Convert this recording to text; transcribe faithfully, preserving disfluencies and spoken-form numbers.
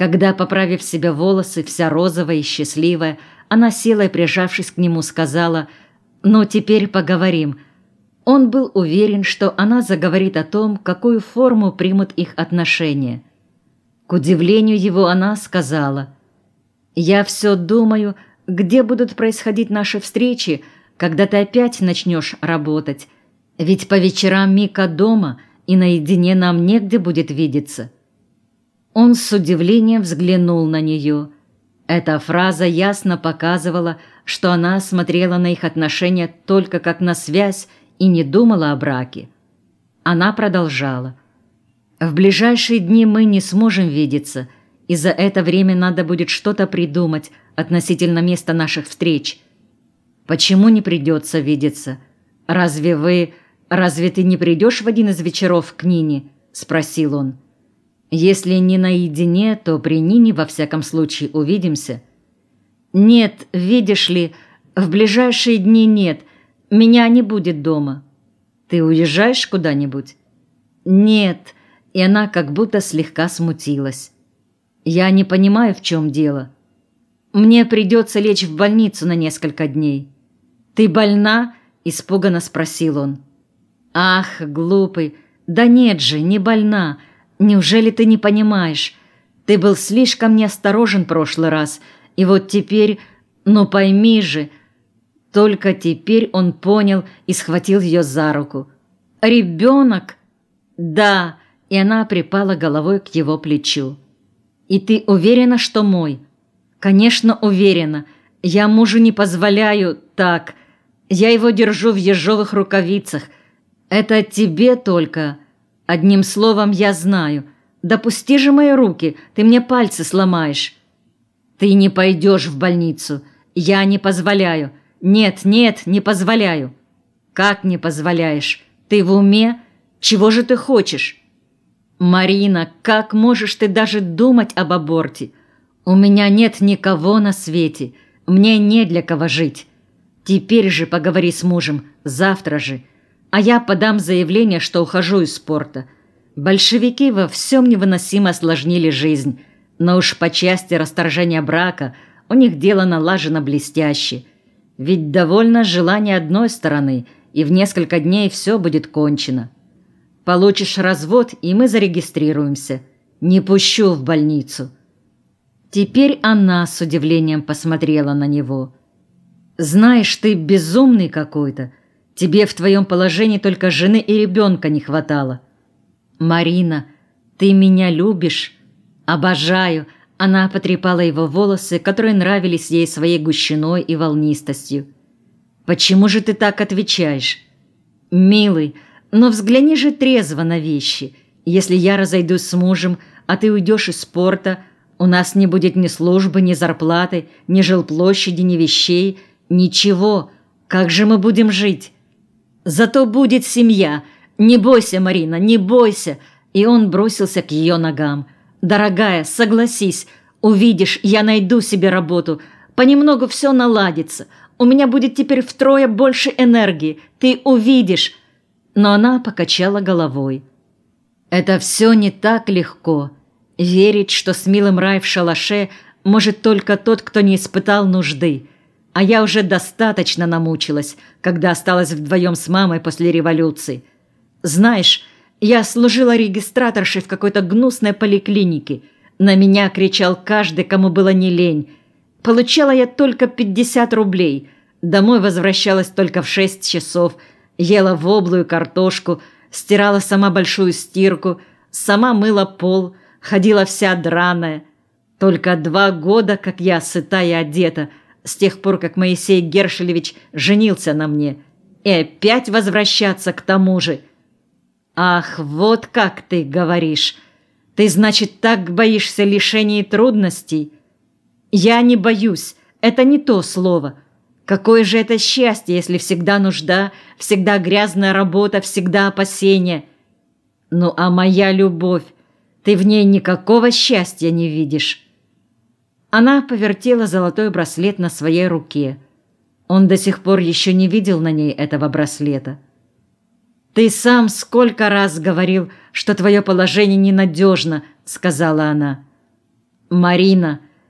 Когда, поправив себе волосы, вся розовая и счастливая, она села и, прижавшись к нему, сказала: «Ну, теперь поговорим». Он был уверен, что она заговорит о том, какую форму примут их отношения. К удивлению его она сказала: «Я все думаю, где будут происходить наши встречи, когда ты опять начнешь работать. Ведь по вечерам Мика дома, и наедине нам негде будет видеться». Он с удивлением взглянул на нее. Эта фраза ясно показывала, что она смотрела на их отношения только как на связь и не думала о браке. Она продолжала: «В ближайшие дни мы не сможем видеться, и за это время надо будет что-то придумать относительно места наших встреч. Почему не придется видеться? Разве вы... Разве ты не придешь в один из вечеров к Нине?» – спросил он. «Если не наедине, то при Нине во всяком случае увидимся». «Нет, видишь ли, в ближайшие дни нет, меня не будет дома». «Ты уезжаешь куда-нибудь?» «Нет», и она как будто слегка смутилась. «Я не понимаю, в чем дело. Мне придется лечь в больницу на несколько дней». «Ты больна?» – испуганно спросил он. «Ах, глупый, да нет же, не больна. Неужели ты не понимаешь? Ты был слишком неосторожен в прошлый раз, и вот теперь, ну пойми же». Только теперь он понял и схватил ее за руку. «Ребенок?» «Да», и она припала головой к его плечу. «И ты уверена, что мой?» «Конечно, уверена. Я мужу не позволяю так. Я его держу в ежовых рукавицах. Это тебе только. Одним словом, я знаю. Допусти же мои руки, ты мне пальцы сломаешь». «Ты не пойдешь в больницу. Я не позволяю. Нет, нет, не позволяю». «Как не позволяешь? Ты в уме? Чего же ты хочешь?» «Марина, как можешь ты даже думать об аборте? У меня нет никого на свете. Мне не для кого жить. Теперь же поговори с мужем, завтра же. А я подам заявление, что ухожу из спорта. Большевики во всем невыносимо осложнили жизнь, но уж по части расторжения брака у них дело налажено блестяще. Ведь довольно желание одной стороны, и в несколько дней все будет кончено. Получишь развод, и мы зарегистрируемся. Не пущу в больницу». Теперь она с удивлением посмотрела на него. «Знаешь, ты безумный какой-то. Тебе в твоем положении только жены и ребенка не хватало». «Марина, ты меня любишь?» «Обожаю». Она потрепала его волосы, которые нравились ей своей гущиной и волнистостью. «Почему же ты так отвечаешь?» «Милый, но взгляни же трезво на вещи. Если я разойдусь с мужем, а ты уйдешь из спорта, у нас не будет ни службы, ни зарплаты, ни жилплощади, ни вещей, ничего. Как же мы будем жить?» «Зато будет семья. Не бойся, Марина, не бойся». И он бросился к ее ногам. «Дорогая, согласись, увидишь, я найду себе работу. Понемногу все наладится. У меня будет теперь втрое больше энергии. Ты увидишь». Но она покачала головой. «Это все не так легко. Верить, что с милым рай в шалаше может только тот, кто не испытал нужды. А я уже достаточно намучилась, когда осталась вдвоем с мамой после революции. Знаешь, я служила регистраторшей в какой-то гнусной поликлинике. На меня кричал каждый, кому было не лень. Получала я только пятьдесят рублей. Домой возвращалась только в шесть часов. Ела воблую картошку, стирала сама большую стирку, сама мыла пол, ходила вся драная. Только два года, как я сыта и одета, с тех пор, как Моисей Гершелевич женился на мне. И опять возвращаться к тому же. Ах, вот как ты говоришь. Ты, значит, так боишься лишений и трудностей? Я не боюсь, это не то слово. Какое же это счастье, если всегда нужда, всегда грязная работа, всегда опасения. Ну, а моя любовь, ты в ней никакого счастья не видишь». Она повертела золотой браслет на своей руке. Он до сих пор еще не видел на ней этого браслета. «Ты сам сколько раз говорил, что твое положение ненадежно», — сказала она. «Марина!»